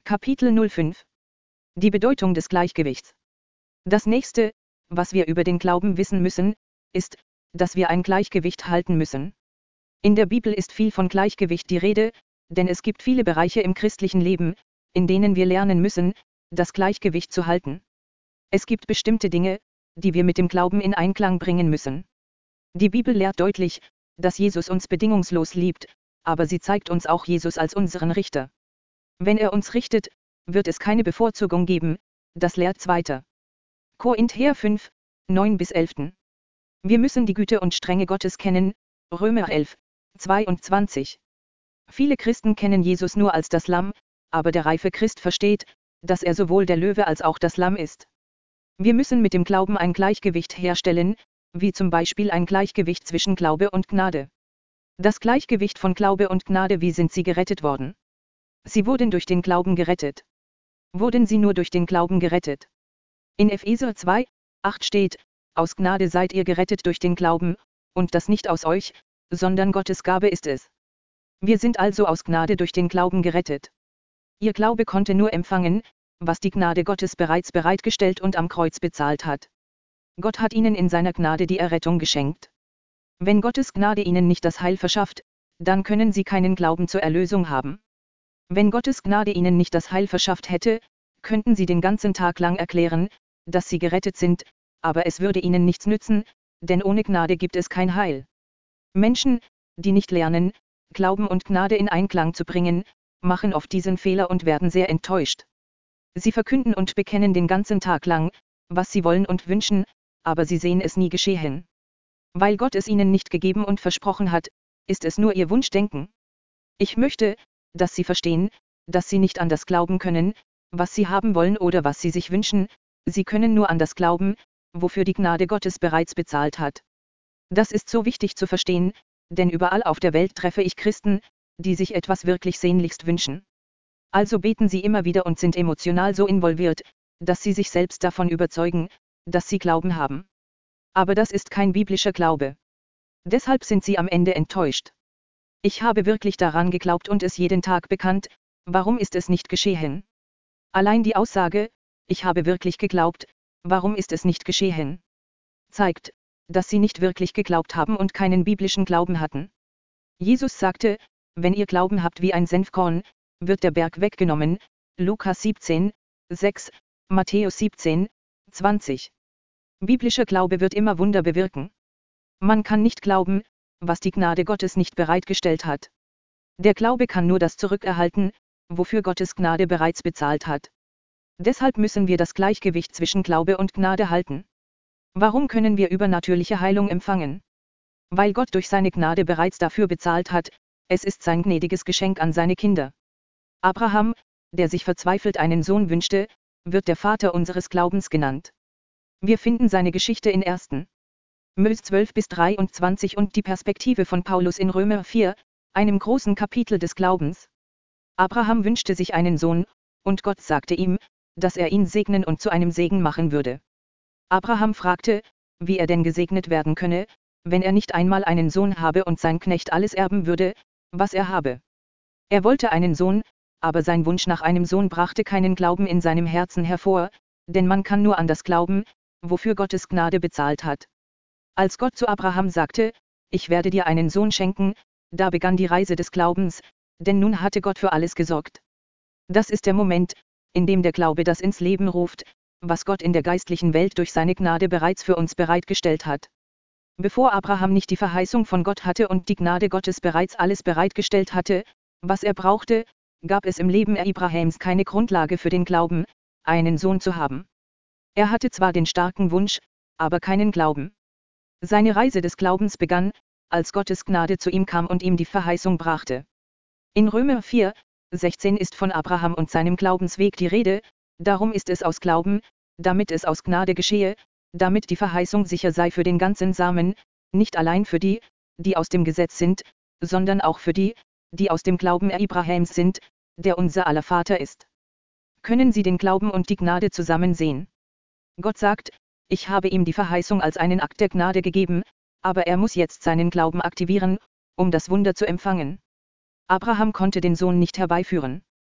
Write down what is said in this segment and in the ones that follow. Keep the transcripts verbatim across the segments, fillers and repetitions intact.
Kapitel null fünf. Die Bedeutung des Gleichgewichts. Das nächste, was wir über den Glauben wissen müssen, ist, dass wir ein Gleichgewicht halten müssen. In der Bibel ist viel von Gleichgewicht die Rede, denn es gibt viele Bereiche im christlichen Leben, in denen wir lernen müssen, das Gleichgewicht zu halten. Es gibt bestimmte Dinge, die wir mit dem Glauben in Einklang bringen müssen. Die Bibel lehrt deutlich, dass Jesus uns bedingungslos liebt, aber sie zeigt uns auch Jesus als unseren Richter. Wenn er uns richtet, wird es keine Bevorzugung geben, das lehrt zweiter Korinther fünf, neun bis elf. Wir müssen die Güte und Strenge Gottes kennen, Römer elf, zweiundzwanzig. Viele Christen kennen Jesus nur als das Lamm, aber der reife Christ versteht, dass er sowohl der Löwe als auch das Lamm ist. Wir müssen mit dem Glauben ein Gleichgewicht herstellen, wie zum Beispiel ein Gleichgewicht zwischen Glaube und Gnade. Das Gleichgewicht von Glaube und Gnade. Wie sind sie gerettet worden? Sie wurden durch den Glauben gerettet. Wurden sie nur durch den Glauben gerettet? In Epheser zwei, acht steht, aus Gnade seid ihr gerettet durch den Glauben, und das nicht aus euch, sondern Gottes Gabe ist es. Wir sind also aus Gnade durch den Glauben gerettet. Ihr Glaube konnte nur empfangen, was die Gnade Gottes bereits bereitgestellt und am Kreuz bezahlt hat. Gott hat ihnen in seiner Gnade die Errettung geschenkt. Wenn Gottes Gnade ihnen nicht das Heil verschafft, dann können sie keinen Glauben zur Erlösung haben. Wenn Gottes Gnade ihnen nicht das Heil verschafft hätte, könnten sie den ganzen Tag lang erklären, dass sie gerettet sind, aber es würde ihnen nichts nützen, denn ohne Gnade gibt es kein Heil. Menschen, die nicht lernen, Glauben und Gnade in Einklang zu bringen, machen oft diesen Fehler und werden sehr enttäuscht. Sie verkünden und bekennen den ganzen Tag lang, was sie wollen und wünschen, aber sie sehen es nie geschehen. Weil Gott es ihnen nicht gegeben und versprochen hat, ist es nur ihr Wunschdenken. Ich möchte, dass sie verstehen, dass sie nicht an das glauben können, was sie haben wollen oder was sie sich wünschen, sie können nur an das glauben, wofür die Gnade Gottes bereits bezahlt hat. Das ist so wichtig zu verstehen, denn überall auf der Welt treffe ich Christen, die sich etwas wirklich sehnlichst wünschen. Also beten sie immer wieder und sind emotional so involviert, dass sie sich selbst davon überzeugen, dass sie Glauben haben. Aber das ist kein biblischer Glaube. Deshalb sind sie am Ende enttäuscht. Ich habe wirklich daran geglaubt und es jeden Tag bekannt, warum ist es nicht geschehen? Allein die Aussage, ich habe wirklich geglaubt, warum ist es nicht geschehen? Zeigt, dass sie nicht wirklich geglaubt haben und keinen biblischen Glauben hatten. Jesus sagte, wenn ihr Glauben habt wie ein Senfkorn, wird der Berg weggenommen, Lukas siebzehn, sechs, Matthäus siebzehn, zwanzig. Biblischer Glaube wird immer Wunder bewirken. Man kann nicht glauben, was die Gnade Gottes nicht bereitgestellt hat. Der Glaube kann nur das zurückerhalten, wofür Gottes Gnade bereits bezahlt hat. Deshalb müssen wir das Gleichgewicht zwischen Glaube und Gnade halten. Warum können wir übernatürliche Heilung empfangen? Weil Gott durch seine Gnade bereits dafür bezahlt hat, es ist sein gnädiges Geschenk an seine Kinder. Abraham, der sich verzweifelt einen Sohn wünschte, wird der Vater unseres Glaubens genannt. Wir finden seine Geschichte in ersten Mose zwölf bis dreiundzwanzig und die Perspektive von Paulus in Römer vier, einem großen Kapitel des Glaubens. Abraham wünschte sich einen Sohn, und Gott sagte ihm, dass er ihn segnen und zu einem Segen machen würde. Abraham fragte, wie er denn gesegnet werden könne, wenn er nicht einmal einen Sohn habe und sein Knecht alles erben würde, was er habe. Er wollte einen Sohn, aber sein Wunsch nach einem Sohn brachte keinen Glauben in seinem Herzen hervor, denn man kann nur an das glauben, wofür Gottes Gnade bezahlt hat. Als Gott zu Abraham sagte, ich werde dir einen Sohn schenken, da begann die Reise des Glaubens, denn nun hatte Gott für alles gesorgt. Das ist der Moment, in dem der Glaube das ins Leben ruft, was Gott in der geistlichen Welt durch seine Gnade bereits für uns bereitgestellt hat. Bevor Abraham nicht die Verheißung von Gott hatte und die Gnade Gottes bereits alles bereitgestellt hatte, was er brauchte, gab es im Leben Abrahams keine Grundlage für den Glauben, einen Sohn zu haben. Er hatte zwar den starken Wunsch, aber keinen Glauben. Seine Reise des Glaubens begann, als Gottes Gnade zu ihm kam und ihm die Verheißung brachte. In Römer vier, sechzehn ist von Abraham und seinem Glaubensweg die Rede, darum ist es aus Glauben, damit es aus Gnade geschehe, damit die Verheißung sicher sei für den ganzen Samen, nicht allein für die, die aus dem Gesetz sind, sondern auch für die, die aus dem Glauben Abrahams sind, der unser aller Vater ist. Können Sie den Glauben und die Gnade zusammen sehen? Gott sagt, ich habe ihm die Verheißung als einen Akt der Gnade gegeben, aber er muss jetzt seinen Glauben aktivieren, um das Wunder zu empfangen. Abraham konnte den Sohn nicht herbeiführen.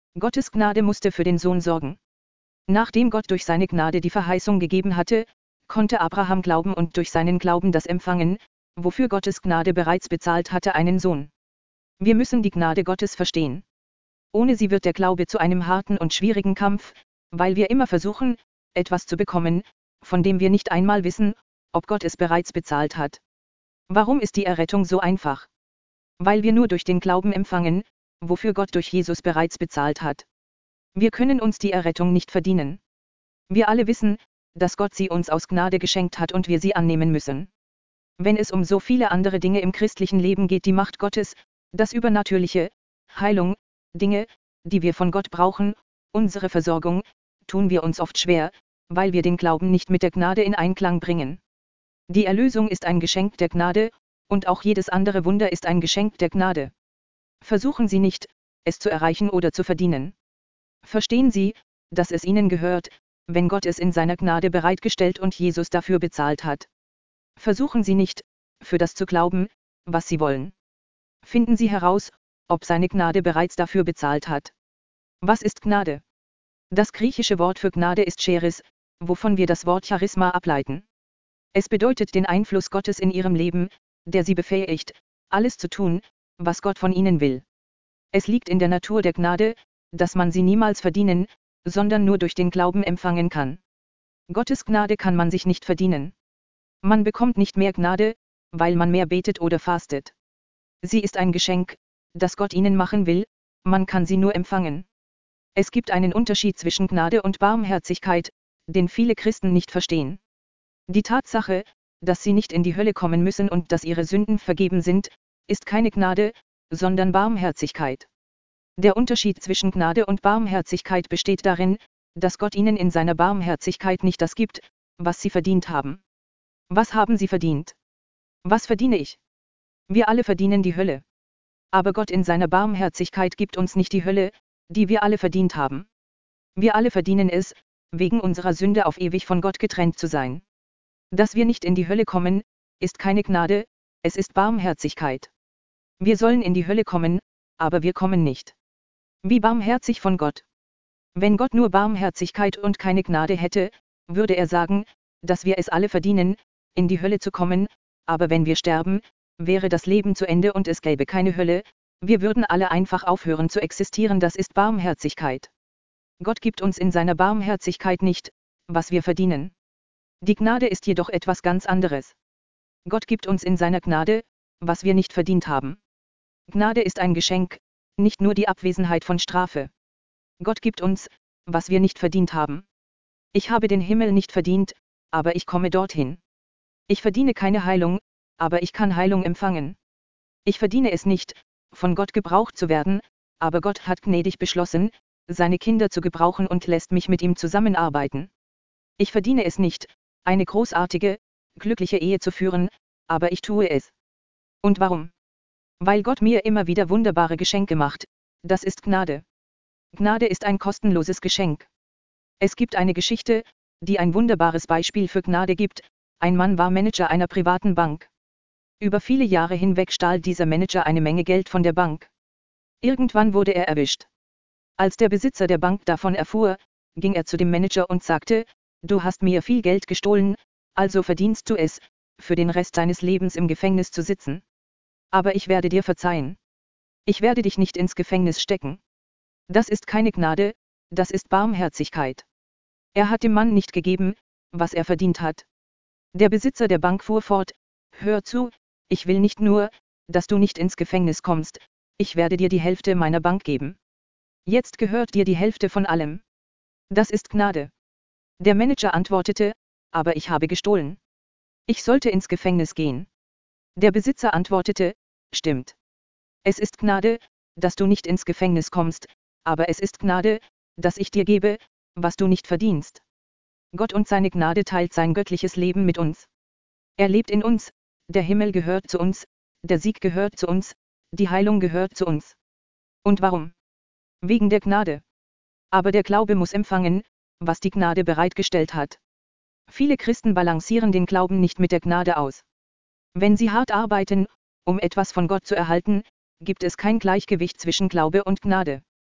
Gottes Gnade musste für den Sohn sorgen. Nachdem Gott durch seine Gnade die Verheißung gegeben hatte, konnte Abraham glauben und durch seinen Glauben das empfangen, wofür Gottes Gnade bereits bezahlt hatte, einen Sohn. Wir müssen die Gnade Gottes verstehen. Ohne sie wird der Glaube zu einem harten und schwierigen Kampf, weil wir immer versuchen, etwas zu bekommen, von dem wir nicht einmal wissen, ob Gott es bereits bezahlt hat. Warum ist die Errettung so einfach? Weil wir nur durch den Glauben empfangen, wofür Gott durch Jesus bereits bezahlt hat. Wir können uns die Errettung nicht verdienen. Wir alle wissen, dass Gott sie uns aus Gnade geschenkt hat und wir sie annehmen müssen. Wenn es um so viele andere Dinge im christlichen Leben geht, die Macht Gottes, das Übernatürliche, Heilung, Dinge, die wir von Gott brauchen, unsere Versorgung, tun wir uns oft schwer, weil wir den Glauben nicht mit der Gnade in Einklang bringen. Die Erlösung ist ein Geschenk der Gnade, und auch jedes andere Wunder ist ein Geschenk der Gnade. Versuchen Sie nicht, es zu erreichen oder zu verdienen. Verstehen Sie, dass es Ihnen gehört, wenn Gott es in seiner Gnade bereitgestellt und Jesus dafür bezahlt hat. Versuchen Sie nicht, für das zu glauben, was Sie wollen. Finden Sie heraus, ob seine Gnade bereits dafür bezahlt hat. Was ist Gnade? Das griechische Wort für Gnade ist Charis, wovon wir das Wort Charisma ableiten. Es bedeutet den Einfluss Gottes in ihrem Leben, der sie befähigt, alles zu tun, was Gott von ihnen will. Es liegt in der Natur der Gnade, dass man sie niemals verdienen, sondern nur durch den Glauben empfangen kann. Gottes Gnade kann man sich nicht verdienen. Man bekommt nicht mehr Gnade, weil man mehr betet oder fastet. Sie ist ein Geschenk, das Gott ihnen machen will, man kann sie nur empfangen. Es gibt einen Unterschied zwischen Gnade und Barmherzigkeit, den viele Christen nicht verstehen. Die Tatsache, dass sie nicht in die Hölle kommen müssen und dass ihre Sünden vergeben sind, ist keine Gnade, sondern Barmherzigkeit. Der Unterschied zwischen Gnade und Barmherzigkeit besteht darin, dass Gott ihnen in seiner Barmherzigkeit nicht das gibt, was sie verdient haben. Was haben sie verdient? Was verdiene ich? Wir alle verdienen die Hölle. Aber Gott in seiner Barmherzigkeit gibt uns nicht die Hölle, die wir alle verdient haben. Wir alle verdienen es, wegen unserer Sünde auf ewig von Gott getrennt zu sein. Dass wir nicht in die Hölle kommen, ist keine Gnade, es ist Barmherzigkeit. Wir sollen in die Hölle kommen, aber wir kommen nicht. Wie barmherzig von Gott. Wenn Gott nur Barmherzigkeit und keine Gnade hätte, würde er sagen, dass wir es alle verdienen, in die Hölle zu kommen, aber wenn wir sterben, wäre das Leben zu Ende und es gäbe keine Hölle, wir würden alle einfach aufhören zu existieren, das ist Barmherzigkeit. Gott gibt uns in seiner Barmherzigkeit nicht, was wir verdienen. Die Gnade ist jedoch etwas ganz anderes. Gott gibt uns in seiner Gnade, was wir nicht verdient haben. Gnade ist ein Geschenk, nicht nur die Abwesenheit von Strafe. Gott gibt uns, was wir nicht verdient haben. Ich habe den Himmel nicht verdient, aber ich komme dorthin. Ich verdiene keine Heilung, aber ich kann Heilung empfangen. Ich verdiene es nicht, von Gott gebraucht zu werden, aber Gott hat gnädig beschlossen, seine Kinder zu gebrauchen und lässt mich mit ihm zusammenarbeiten. Ich verdiene es nicht, eine großartige, glückliche Ehe zu führen, aber ich tue es. Und warum? Weil Gott mir immer wieder wunderbare Geschenke macht, das ist Gnade. Gnade ist ein kostenloses Geschenk. Es gibt eine Geschichte, die ein wunderbares Beispiel für Gnade gibt. Ein Mann war Manager einer privaten Bank. Über viele Jahre hinweg stahl dieser Manager eine Menge Geld von der Bank. Irgendwann wurde er erwischt. Als der Besitzer der Bank davon erfuhr, ging er zu dem Manager und sagte: Du hast mir viel Geld gestohlen, also verdienst du es, für den Rest deines Lebens im Gefängnis zu sitzen. Aber ich werde dir verzeihen. Ich werde dich nicht ins Gefängnis stecken. Das ist keine Gnade, das ist Barmherzigkeit. Er hat dem Mann nicht gegeben, was er verdient hat. Der Besitzer der Bank fuhr fort: Hör zu, ich will nicht nur, dass du nicht ins Gefängnis kommst, ich werde dir die Hälfte meiner Bank geben. Jetzt gehört dir die Hälfte von allem. Das ist Gnade. Der Manager antwortete: Aber ich habe gestohlen. Ich sollte ins Gefängnis gehen. Der Besitzer antwortete: Stimmt. Es ist Gnade, dass du nicht ins Gefängnis kommst, aber es ist Gnade, dass ich dir gebe, was du nicht verdienst. Gott und seine Gnade teilt sein göttliches Leben mit uns. Er lebt in uns, der Himmel gehört zu uns, der Sieg gehört zu uns, die Heilung gehört zu uns. Und warum? Wegen der Gnade. Aber der Glaube muss empfangen, was die Gnade bereitgestellt hat. Viele Christen balancieren den Glauben nicht mit der Gnade aus. Wenn sie hart arbeiten, um etwas von Gott zu erhalten, gibt es kein Gleichgewicht zwischen Glaube und Gnade.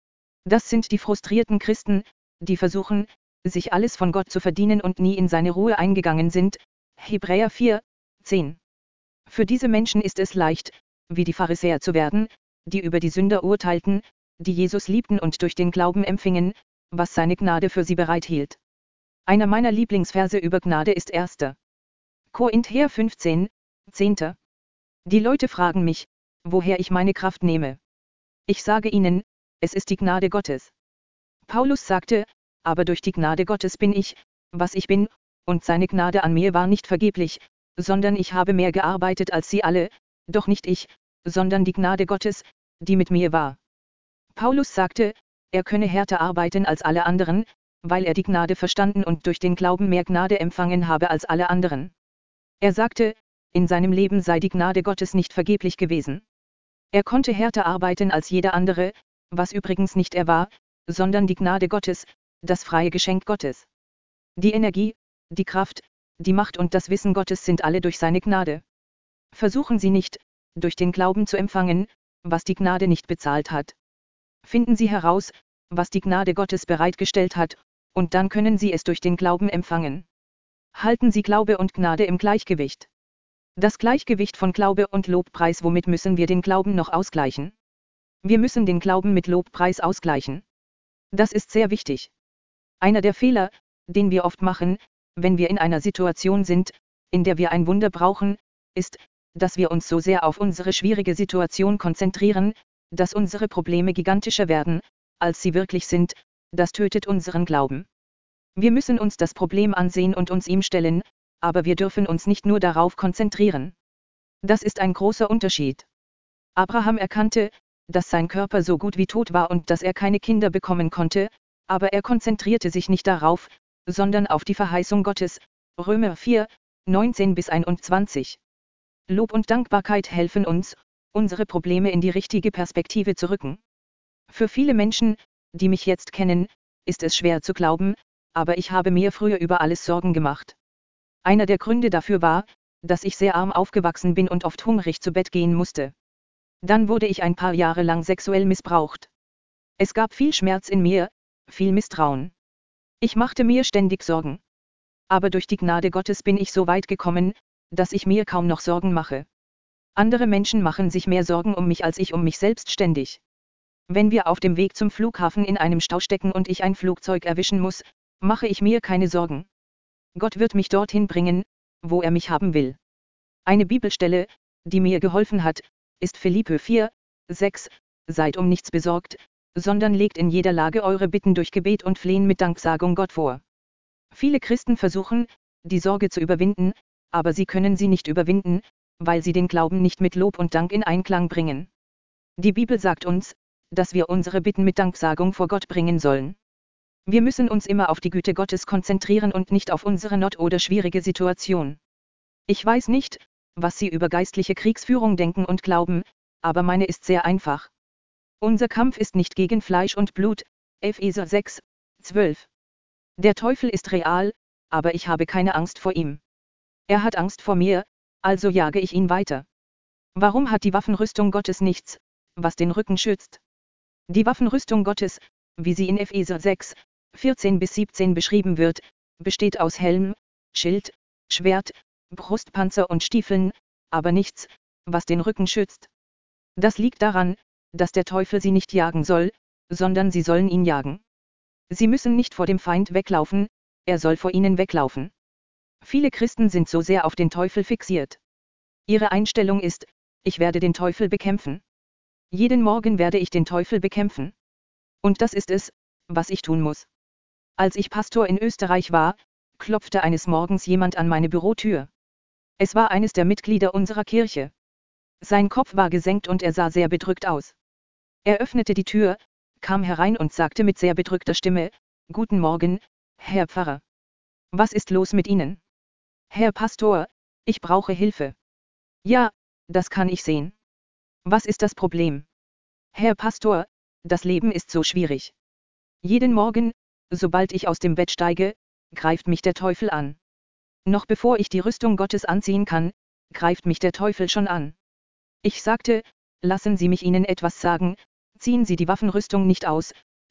Das sind die frustrierten Christen, die versuchen, sich alles von Gott zu verdienen und nie in seine Ruhe eingegangen sind. Hebräer vier, zehn. Für diese Menschen ist es leicht, wie die Pharisäer zu werden, die über die Sünder urteilten, die Jesus liebten und durch den Glauben empfingen, was seine Gnade für sie bereithielt. Einer meiner Lieblingsverse über Gnade ist erster Korinther fünfzehn, zehn. Die Leute fragen mich, woher ich meine Kraft nehme. Ich sage ihnen, es ist die Gnade Gottes. Paulus sagte, aber durch die Gnade Gottes bin ich, was ich bin, und seine Gnade an mir war nicht vergeblich, sondern ich habe mehr gearbeitet als sie alle, doch nicht ich, sondern die Gnade Gottes, die mit mir war. Paulus sagte, er könne härter arbeiten als alle anderen, weil er die Gnade verstanden und durch den Glauben mehr Gnade empfangen habe als alle anderen. Er sagte, in seinem Leben sei die Gnade Gottes nicht vergeblich gewesen. Er konnte härter arbeiten als jeder andere, was übrigens nicht er war, sondern die Gnade Gottes, das freie Geschenk Gottes. Die Energie, die Kraft, die Macht und das Wissen Gottes sind alle durch seine Gnade. Versuchen Sie nicht, durch den Glauben zu empfangen, was die Gnade nicht bezahlt hat. Finden Sie heraus, was die Gnade Gottes bereitgestellt hat, und dann können Sie es durch den Glauben empfangen. Halten Sie Glaube und Gnade im Gleichgewicht. Das Gleichgewicht von Glaube und Lobpreis. Womit müssen wir den Glauben noch ausgleichen? Wir müssen den Glauben mit Lobpreis ausgleichen. Das ist sehr wichtig. Einer der Fehler, den wir oft machen, wenn wir in einer Situation sind, in der wir ein Wunder brauchen, ist, dass wir uns so sehr auf unsere schwierige Situation konzentrieren, dass unsere Probleme gigantischer werden, als sie wirklich sind. Das tötet unseren Glauben. Wir müssen uns das Problem ansehen und uns ihm stellen, aber wir dürfen uns nicht nur darauf konzentrieren. Das ist ein großer Unterschied. Abraham erkannte, dass sein Körper so gut wie tot war und dass er keine Kinder bekommen konnte, aber er konzentrierte sich nicht darauf, sondern auf die Verheißung Gottes. Römer vier, neunzehn bis einundzwanzig. Lob und Dankbarkeit helfen uns, unsere Probleme in die richtige Perspektive zu rücken. Für viele Menschen, die mich jetzt kennen, ist es schwer zu glauben, aber ich habe mir früher über alles Sorgen gemacht. Einer der Gründe dafür war, dass ich sehr arm aufgewachsen bin und oft hungrig zu Bett gehen musste. Dann wurde ich ein paar Jahre lang sexuell missbraucht. Es gab viel Schmerz in mir, viel Misstrauen. Ich machte mir ständig Sorgen. Aber durch die Gnade Gottes bin ich so weit gekommen, dass ich mir kaum noch Sorgen mache. Andere Menschen machen sich mehr Sorgen um mich als ich um mich selbst ständig. Wenn wir auf dem Weg zum Flughafen in einem Stau stecken und ich ein Flugzeug erwischen muss, mache ich mir keine Sorgen. Gott wird mich dorthin bringen, wo er mich haben will. Eine Bibelstelle, die mir geholfen hat, ist Philipper vier, sechs, seid um nichts besorgt, sondern legt in jeder Lage eure Bitten durch Gebet und Flehen mit Danksagung Gott vor. Viele Christen versuchen, die Sorge zu überwinden, aber sie können sie nicht überwinden, weil sie den Glauben nicht mit Lob und Dank in Einklang bringen. Die Bibel sagt uns, dass wir unsere Bitten mit Danksagung vor Gott bringen sollen. Wir müssen uns immer auf die Güte Gottes konzentrieren und nicht auf unsere Not oder schwierige Situation. Ich weiß nicht, was Sie über geistliche Kriegsführung denken und glauben, aber meine ist sehr einfach. Unser Kampf ist nicht gegen Fleisch und Blut, Epheser sechs, zwölf. Der Teufel ist real, aber ich habe keine Angst vor ihm. Er hat Angst vor mir, also jage ich ihn weiter. Warum hat die Waffenrüstung Gottes nichts, was den Rücken schützt? Die Waffenrüstung Gottes, wie sie in Epheser sechs, vierzehn bis siebzehn beschrieben wird, besteht aus Helm, Schild, Schwert, Brustpanzer und Stiefeln, aber nichts, was den Rücken schützt. Das liegt daran, dass der Teufel sie nicht jagen soll, sondern sie sollen ihn jagen. Sie müssen nicht vor dem Feind weglaufen, er soll vor ihnen weglaufen. Viele Christen sind so sehr auf den Teufel fixiert. Ihre Einstellung ist, ich werde den Teufel bekämpfen. Jeden Morgen werde ich den Teufel bekämpfen. Und das ist es, was ich tun muss. Als ich Pastor in Österreich war, klopfte eines Morgens jemand an meine Bürotür. Es war eines der Mitglieder unserer Kirche. Sein Kopf war gesenkt und er sah sehr bedrückt aus. Er öffnete die Tür, kam herein und sagte mit sehr bedrückter Stimme, Guten Morgen, Herr Pfarrer. Was ist los mit Ihnen? Herr Pastor, ich brauche Hilfe. Ja, das kann ich sehen. Was ist das Problem? Herr Pastor, das Leben ist so schwierig. Jeden Morgen, sobald ich aus dem Bett steige, greift mich der Teufel an. Noch bevor ich die Rüstung Gottes anziehen kann, greift mich der Teufel schon an. Ich sagte, lassen Sie mich Ihnen etwas sagen, ziehen Sie die Waffenrüstung nicht aus,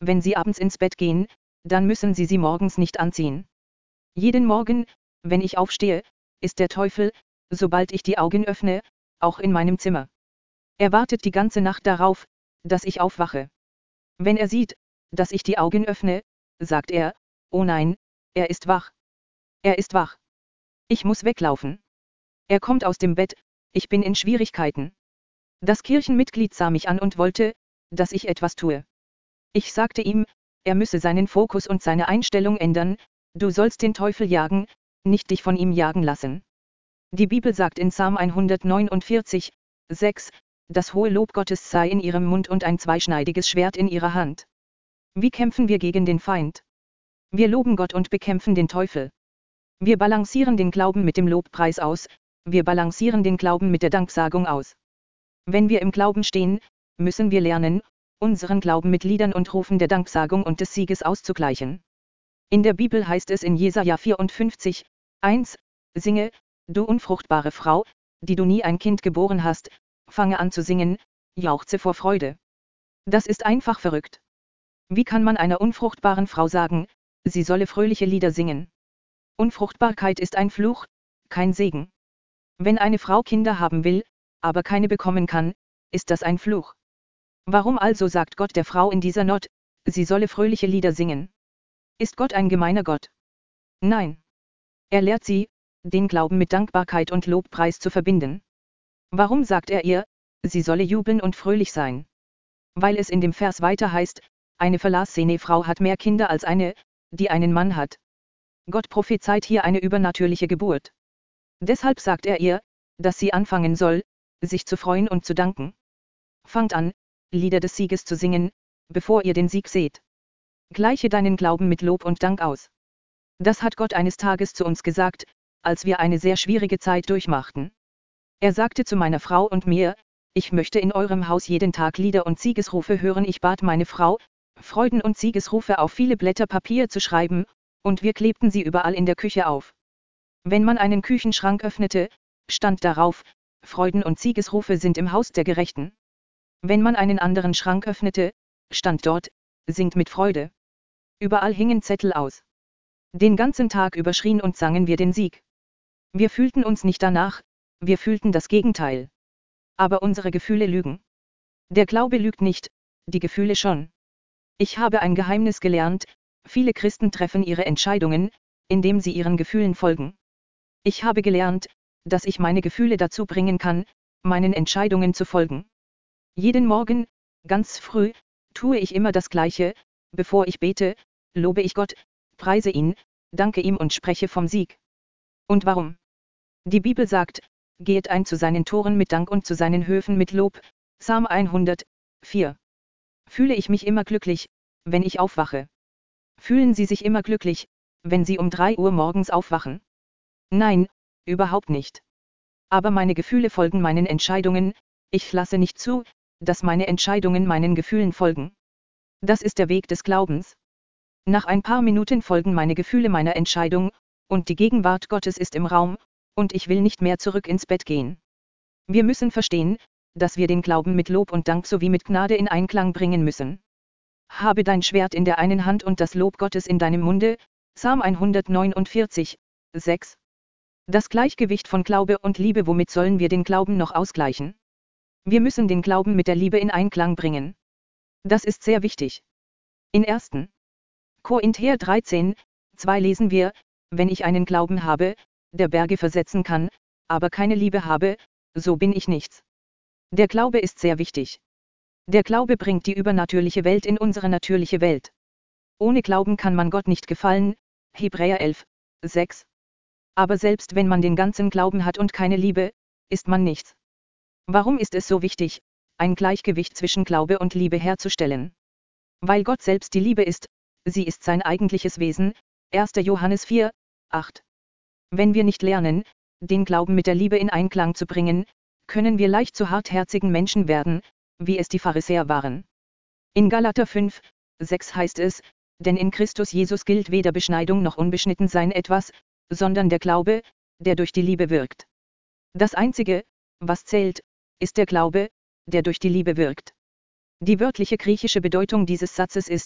wenn Sie abends ins Bett gehen, dann müssen Sie sie morgens nicht anziehen. Jeden Morgen, wenn ich aufstehe, ist der Teufel, sobald ich die Augen öffne, auch in meinem Zimmer. Er wartet die ganze Nacht darauf, dass ich aufwache. Wenn er sieht, dass ich die Augen öffne, sagt er, oh nein, er ist wach. Er ist wach. Ich muss weglaufen. Er kommt aus dem Bett, ich bin in Schwierigkeiten. Das Kirchenmitglied sah mich an und wollte, dass ich etwas tue. Ich sagte ihm, er müsse seinen Fokus und seine Einstellung ändern, du sollst den Teufel jagen, nicht dich von ihm jagen lassen. Die Bibel sagt in Psalm hundertneunundvierzig, sechs, das hohe Lob Gottes sei in ihrem Mund und ein zweischneidiges Schwert in ihrer Hand. Wie kämpfen wir gegen den Feind? Wir loben Gott und bekämpfen den Teufel. Wir balancieren den Glauben mit dem Lobpreis aus, wir balancieren den Glauben mit der Danksagung aus. Wenn wir im Glauben stehen, müssen wir lernen, unseren Glauben mit Liedern und Rufen der Danksagung und des Sieges auszugleichen. In der Bibel heißt es in Jesaja vierundfünfzig, eins, singe, du unfruchtbare Frau, die du nie ein Kind geboren hast, fange an zu singen, jauchze vor Freude. Das ist einfach verrückt. Wie kann man einer unfruchtbaren Frau sagen, sie solle fröhliche Lieder singen? Unfruchtbarkeit ist ein Fluch, kein Segen. Wenn eine Frau Kinder haben will, aber keine bekommen kann, ist das ein Fluch. Warum also sagt Gott der Frau in dieser Not, sie solle fröhliche Lieder singen? Ist Gott ein gemeiner Gott? Nein. Er lehrt sie, den Glauben mit Dankbarkeit und Lobpreis zu verbinden. Warum sagt er ihr, sie solle jubeln und fröhlich sein? Weil es in dem Vers weiter heißt, eine verlassene Frau hat mehr Kinder als eine, die einen Mann hat. Gott prophezeit hier eine übernatürliche Geburt. Deshalb sagt er ihr, dass sie anfangen soll, sich zu freuen und zu danken. Fangt an, Lieder des Sieges zu singen, bevor ihr den Sieg seht. Gleiche deinen Glauben mit Lob und Dank aus. Das hat Gott eines Tages zu uns gesagt, als wir eine sehr schwierige Zeit durchmachten. Er sagte zu meiner Frau und mir, ich möchte in eurem Haus jeden Tag Lieder und Siegesrufe hören. Ich bat meine Frau, Freuden und Siegesrufe auf viele Blätter Papier zu schreiben, und wir klebten sie überall in der Küche auf. Wenn man einen Küchenschrank öffnete, stand darauf, Freuden und Siegesrufe sind im Haus der Gerechten. Wenn man einen anderen Schrank öffnete, stand dort, singt mit Freude. Überall hingen Zettel aus. Den ganzen Tag über schrien und sangen wir den Sieg. Wir fühlten uns nicht danach, wir fühlten das Gegenteil. Aber unsere Gefühle lügen. Der Glaube lügt nicht, die Gefühle schon. Ich habe ein Geheimnis gelernt, viele Christen treffen ihre Entscheidungen, indem sie ihren Gefühlen folgen. Ich habe gelernt, dass ich meine Gefühle dazu bringen kann, meinen Entscheidungen zu folgen. Jeden Morgen, ganz früh, tue ich immer das Gleiche, bevor ich bete, lobe ich Gott, preise ihn, danke ihm und spreche vom Sieg. Und warum? Die Bibel sagt, geht ein zu seinen Toren mit Dank und zu seinen Höfen mit Lob, Psalm hundertvier. Fühle ich mich immer glücklich, wenn ich aufwache? Fühlen Sie sich immer glücklich, wenn Sie um drei Uhr morgens aufwachen? Nein, überhaupt nicht. Aber meine Gefühle folgen meinen Entscheidungen, ich lasse nicht zu, dass meine Entscheidungen meinen Gefühlen folgen. Das ist der Weg des Glaubens. Nach ein paar Minuten folgen meine Gefühle meiner Entscheidung, und die Gegenwart Gottes ist im Raum, und ich will nicht mehr zurück ins Bett gehen. Wir müssen verstehen, dass wir den Glauben mit Lob und Dank sowie mit Gnade in Einklang bringen müssen. Habe dein Schwert in der einen Hand und das Lob Gottes in deinem Munde, Psalm hundertneunundvierzig, sechs. Das Gleichgewicht von Glaube und Liebe. Womit sollen wir den Glauben noch ausgleichen? Wir müssen den Glauben mit der Liebe in Einklang bringen. Das ist sehr wichtig. In ersten Korinther dreizehn, zwei lesen wir, wenn ich einen Glauben habe, der Berge versetzen kann, aber keine Liebe habe, so bin ich nichts. Der Glaube ist sehr wichtig. Der Glaube bringt die übernatürliche Welt in unsere natürliche Welt. Ohne Glauben kann man Gott nicht gefallen, Hebräer elf, sechs. Aber selbst wenn man den ganzen Glauben hat und keine Liebe, ist man nichts. Warum ist es so wichtig, ein Gleichgewicht zwischen Glaube und Liebe herzustellen? Weil Gott selbst die Liebe ist, sie ist sein eigentliches Wesen, erster Johannes vier, acht. Wenn wir nicht lernen, den Glauben mit der Liebe in Einklang zu bringen, können wir leicht zu hartherzigen Menschen werden, wie es die Pharisäer waren. In Galater fünf, sechs heißt es, denn in Christus Jesus gilt weder Beschneidung noch Unbeschnittensein etwas, sondern der Glaube, der durch die Liebe wirkt. Das Einzige, was zählt, ist der Glaube, der durch die Liebe wirkt. Die wörtliche griechische Bedeutung dieses Satzes ist,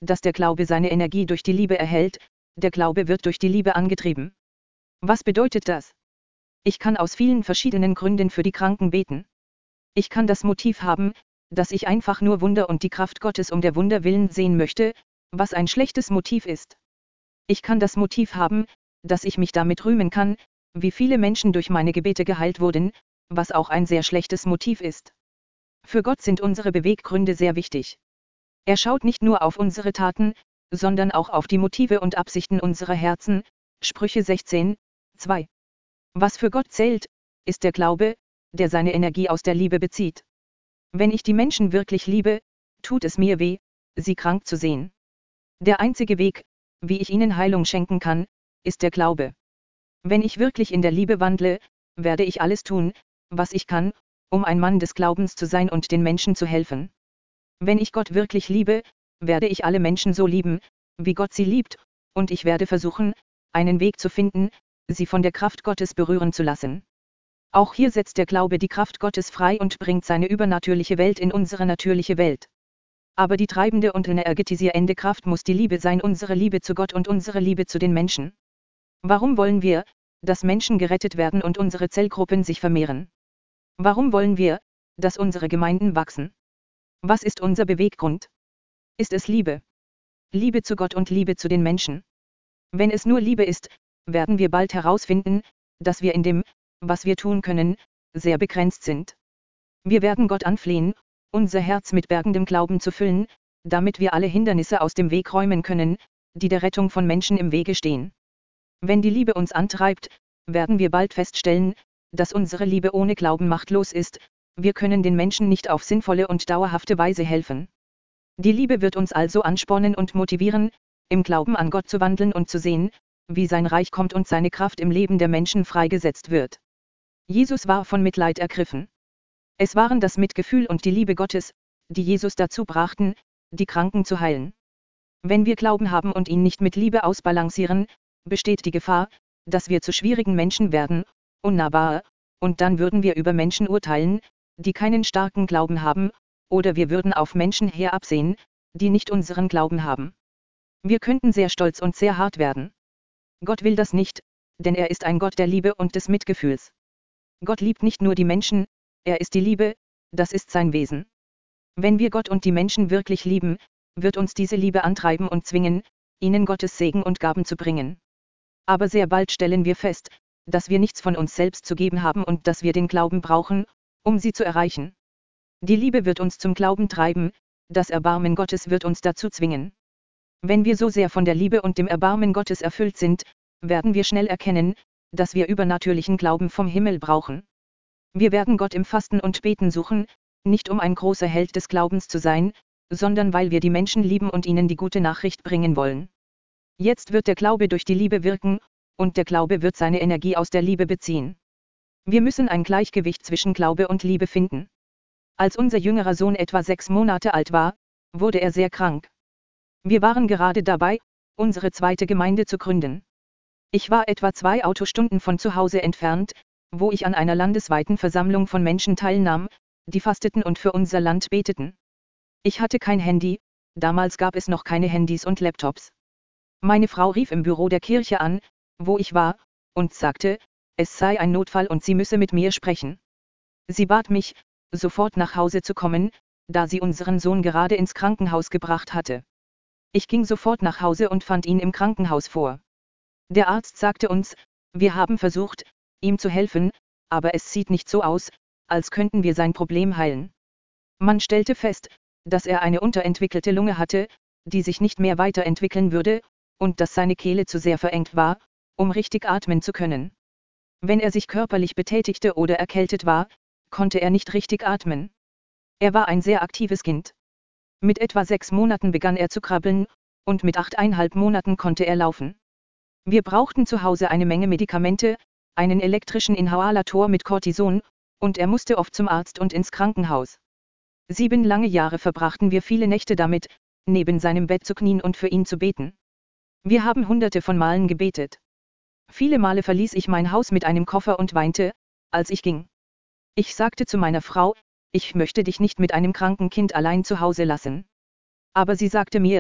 dass der Glaube seine Energie durch die Liebe erhält, der Glaube wird durch die Liebe angetrieben. Was bedeutet das? Ich kann aus vielen verschiedenen Gründen für die Kranken beten. Ich kann das Motiv haben, dass ich einfach nur Wunder und die Kraft Gottes um der Wunder willen sehen möchte, was ein schlechtes Motiv ist. Ich kann das Motiv haben, dass ich mich damit rühmen kann, wie viele Menschen durch meine Gebete geheilt wurden, was auch ein sehr schlechtes Motiv ist. Für Gott sind unsere Beweggründe sehr wichtig. Er schaut nicht nur auf unsere Taten, sondern auch auf die Motive und Absichten unserer Herzen. Sprüche sechzehn, zwei. Was für Gott zählt, ist der Glaube, der seine Energie aus der Liebe bezieht. Wenn ich die Menschen wirklich liebe, tut es mir weh, sie krank zu sehen. Der einzige Weg, wie ich ihnen Heilung schenken kann, ist der Glaube. Wenn ich wirklich in der Liebe wandle, werde ich alles tun, was ich kann, um ein Mann des Glaubens zu sein und den Menschen zu helfen. Wenn ich Gott wirklich liebe, werde ich alle Menschen so lieben, wie Gott sie liebt, und ich werde versuchen, einen Weg zu finden, sie von der Kraft Gottes berühren zu lassen. Auch hier setzt der Glaube die Kraft Gottes frei und bringt seine übernatürliche Welt in unsere natürliche Welt. Aber die treibende und energetisierende Kraft muss die Liebe sein, unsere Liebe zu Gott und unsere Liebe zu den Menschen. Warum wollen wir, dass Menschen gerettet werden und unsere Zellgruppen sich vermehren? Warum wollen wir, dass unsere Gemeinden wachsen? Was ist unser Beweggrund? Ist es Liebe? Liebe zu Gott und Liebe zu den Menschen. Wenn es nur Liebe ist, werden wir bald herausfinden, dass wir in dem, was wir tun können, sehr begrenzt sind. Wir werden Gott anflehen, unser Herz mit bergendem Glauben zu füllen, damit wir alle Hindernisse aus dem Weg räumen können, die der Rettung von Menschen im Wege stehen. Wenn die Liebe uns antreibt, werden wir bald feststellen, dass unsere Liebe ohne Glauben machtlos ist, wir können den Menschen nicht auf sinnvolle und dauerhafte Weise helfen. Die Liebe wird uns also anspornen und motivieren, im Glauben an Gott zu wandeln und zu sehen, wie sein Reich kommt und seine Kraft im Leben der Menschen freigesetzt wird. Jesus war von Mitleid ergriffen. Es waren das Mitgefühl und die Liebe Gottes, die Jesus dazu brachten, die Kranken zu heilen. Wenn wir Glauben haben und ihn nicht mit Liebe ausbalancieren, besteht die Gefahr, dass wir zu schwierigen Menschen werden, unnahbar, und dann würden wir über Menschen urteilen, die keinen starken Glauben haben, oder wir würden auf Menschen herabsehen, die nicht unseren Glauben haben. Wir könnten sehr stolz und sehr hart werden. Gott will das nicht, denn er ist ein Gott der Liebe und des Mitgefühls. Gott liebt nicht nur die Menschen, er ist die Liebe, das ist sein Wesen. Wenn wir Gott und die Menschen wirklich lieben, wird uns diese Liebe antreiben und zwingen, ihnen Gottes Segen und Gaben zu bringen. Aber sehr bald stellen wir fest, dass wir nichts von uns selbst zu geben haben und dass wir den Glauben brauchen, um sie zu erreichen. Die Liebe wird uns zum Glauben treiben, das Erbarmen Gottes wird uns dazu zwingen. Wenn wir so sehr von der Liebe und dem Erbarmen Gottes erfüllt sind, werden wir schnell erkennen, dass wir übernatürlichen Glauben vom Himmel brauchen. Wir werden Gott im Fasten und Beten suchen, nicht um ein großer Held des Glaubens zu sein, sondern weil wir die Menschen lieben und ihnen die gute Nachricht bringen wollen. Jetzt wird der Glaube durch die Liebe wirken, und der Glaube wird seine Energie aus der Liebe beziehen. Wir müssen ein Gleichgewicht zwischen Glaube und Liebe finden. Als unser jüngerer Sohn etwa sechs Monate alt war, wurde er sehr krank. Wir waren gerade dabei, unsere zweite Gemeinde zu gründen. Ich war etwa zwei Autostunden von zu Hause entfernt, wo ich an einer landesweiten Versammlung von Menschen teilnahm, die fasteten und für unser Land beteten. Ich hatte kein Handy, damals gab es noch keine Handys und Laptops. Meine Frau rief im Büro der Kirche an, wo ich war, und sagte, es sei ein Notfall und sie müsse mit mir sprechen. Sie bat mich, sofort nach Hause zu kommen, da sie unseren Sohn gerade ins Krankenhaus gebracht hatte. Ich ging sofort nach Hause und fand ihn im Krankenhaus vor. Der Arzt sagte uns, wir haben versucht, ihm zu helfen, aber es sieht nicht so aus, als könnten wir sein Problem heilen. Man stellte fest, dass er eine unterentwickelte Lunge hatte, die sich nicht mehr weiterentwickeln würde, und dass seine Kehle zu sehr verengt war, um richtig atmen zu können. Wenn er sich körperlich betätigte oder erkältet war, konnte er nicht richtig atmen. Er war ein sehr aktives Kind. Mit etwa sechs Monaten begann er zu krabbeln, und mit achteinhalb Monaten konnte er laufen. Wir brauchten zu Hause eine Menge Medikamente, einen elektrischen Inhalator mit Cortison, und er musste oft zum Arzt und ins Krankenhaus. Sieben lange Jahre verbrachten wir viele Nächte damit, neben seinem Bett zu knien und für ihn zu beten. Wir haben hunderte von Malen gebetet. Viele Male verließ ich mein Haus mit einem Koffer und weinte, als ich ging. Ich sagte zu meiner Frau, ich möchte dich nicht mit einem kranken Kind allein zu Hause lassen. Aber sie sagte mir,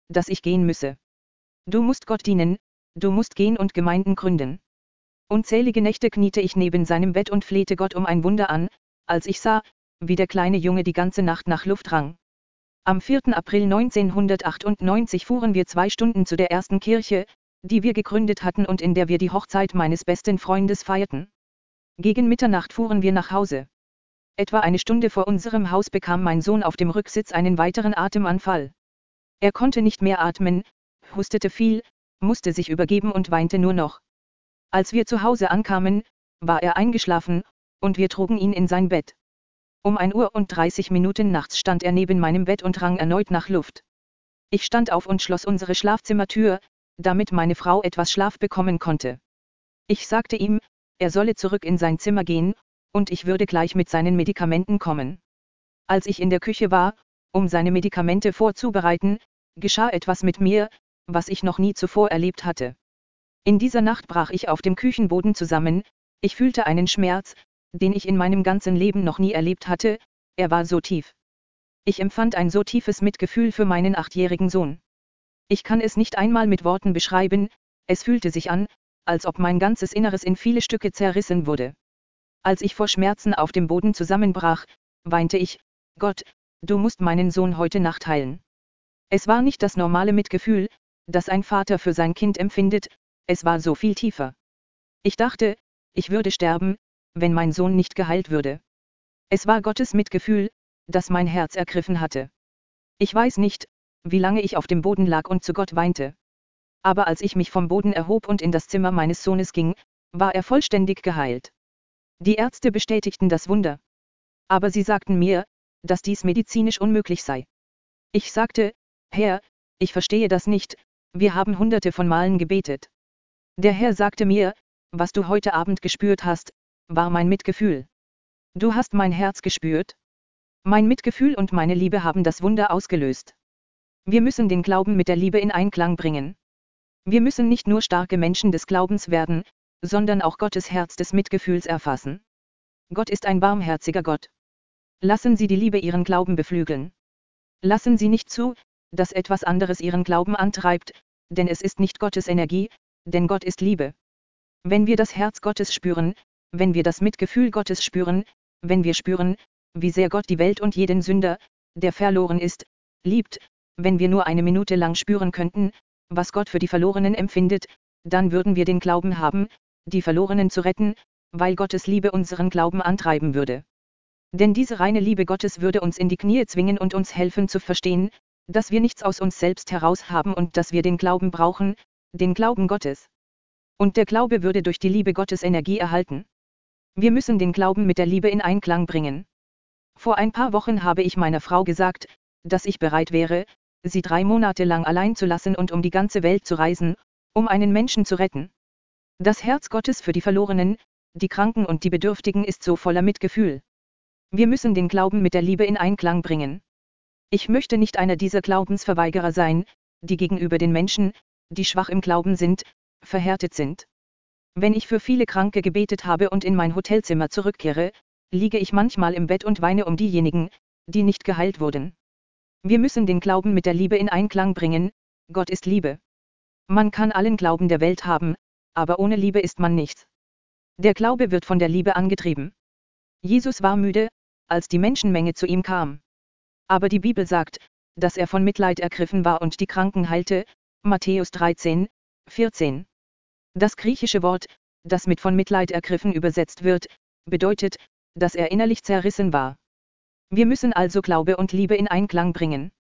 dass ich gehen müsse. Du musst Gott dienen, du musst gehen und Gemeinden gründen. Unzählige Nächte kniete ich neben seinem Bett und flehte Gott um ein Wunder an, als ich sah, wie der kleine Junge die ganze Nacht nach Luft rang. Am vierten April neunzehnhundertachtundneunzig fuhren wir zwei Stunden zu der ersten Kirche, die wir gegründet hatten und in der wir die Hochzeit meines besten Freundes feierten. Gegen Mitternacht fuhren wir nach Hause. Etwa eine Stunde vor unserem Haus bekam mein Sohn auf dem Rücksitz einen weiteren Atemanfall. Er konnte nicht mehr atmen, hustete viel, musste sich übergeben und weinte nur noch. Als wir zu Hause ankamen, war er eingeschlafen, und wir trugen ihn in sein Bett. Um ein Uhr und dreißig Minuten nachts stand er neben meinem Bett und rang erneut nach Luft. Ich stand auf und schloss unsere Schlafzimmertür, damit meine Frau etwas Schlaf bekommen konnte. Ich sagte ihm, er solle zurück in sein Zimmer gehen, und ich würde gleich mit seinen Medikamenten kommen. Als ich in der Küche war, um seine Medikamente vorzubereiten, geschah etwas mit mir, was ich noch nie zuvor erlebt hatte. In dieser Nacht brach ich auf dem Küchenboden zusammen, ich fühlte einen Schmerz, den ich in meinem ganzen Leben noch nie erlebt hatte, er war so tief. Ich empfand ein so tiefes Mitgefühl für meinen achtjährigen Sohn. Ich kann es nicht einmal mit Worten beschreiben, es fühlte sich an, als ob mein ganzes Inneres in viele Stücke zerrissen wurde. Als ich vor Schmerzen auf dem Boden zusammenbrach, weinte ich, Gott, du musst meinen Sohn heute Nacht heilen. Es war nicht das normale Mitgefühl, das ein Vater für sein Kind empfindet, es war so viel tiefer. Ich dachte, ich würde sterben, wenn mein Sohn nicht geheilt würde. Es war Gottes Mitgefühl, das mein Herz ergriffen hatte. Ich weiß nicht, wie lange ich auf dem Boden lag und zu Gott weinte. Aber als ich mich vom Boden erhob und in das Zimmer meines Sohnes ging, war er vollständig geheilt. Die Ärzte bestätigten das Wunder. Aber sie sagten mir, dass dies medizinisch unmöglich sei. Ich sagte, Herr, ich verstehe das nicht, wir haben hunderte von Malen gebetet. Der Herr sagte mir, was du heute Abend gespürt hast, war mein Mitgefühl. Du hast mein Herz gespürt? Mein Mitgefühl und meine Liebe haben das Wunder ausgelöst. Wir müssen den Glauben mit der Liebe in Einklang bringen. Wir müssen nicht nur starke Menschen des Glaubens werden, sondern auch Gottes Herz des Mitgefühls erfassen. Gott ist ein barmherziger Gott. Lassen Sie die Liebe Ihren Glauben beflügeln. Lassen Sie nicht zu, dass etwas anderes Ihren Glauben antreibt, denn es ist nicht Gottes Energie, denn Gott ist Liebe. Wenn wir das Herz Gottes spüren, wenn wir das Mitgefühl Gottes spüren, wenn wir spüren, wie sehr Gott die Welt und jeden Sünder, der verloren ist, liebt, wenn wir nur eine Minute lang spüren könnten, was Gott für die Verlorenen empfindet, dann würden wir den Glauben haben, die Verlorenen zu retten, weil Gottes Liebe unseren Glauben antreiben würde. Denn diese reine Liebe Gottes würde uns in die Knie zwingen und uns helfen zu verstehen, dass wir nichts aus uns selbst heraus haben und dass wir den Glauben brauchen, den Glauben Gottes. Und der Glaube würde durch die Liebe Gottes Energie erhalten. Wir müssen den Glauben mit der Liebe in Einklang bringen. Vor ein paar Wochen habe ich meiner Frau gesagt, dass ich bereit wäre, sie drei Monate lang allein zu lassen und um die ganze Welt zu reisen, um einen Menschen zu retten. Das Herz Gottes für die Verlorenen, die Kranken und die Bedürftigen ist so voller Mitgefühl. Wir müssen den Glauben mit der Liebe in Einklang bringen. Ich möchte nicht einer dieser Glaubensverweigerer sein, die gegenüber den Menschen, die schwach im Glauben sind, verhärtet sind. Wenn ich für viele Kranke gebetet habe und in mein Hotelzimmer zurückkehre, liege ich manchmal im Bett und weine um diejenigen, die nicht geheilt wurden. Wir müssen den Glauben mit der Liebe in Einklang bringen, Gott ist Liebe. Man kann allen Glauben der Welt haben, aber ohne Liebe ist man nichts. Der Glaube wird von der Liebe angetrieben. Jesus war müde, als die Menschenmenge zu ihm kam. Aber die Bibel sagt, dass er von Mitleid ergriffen war und die Kranken heilte, Matthäus dreizehn, vierzehn. Das griechische Wort, das mit von Mitleid ergriffen übersetzt wird, bedeutet, dass er innerlich zerrissen war. Wir müssen also Glaube und Liebe in Einklang bringen.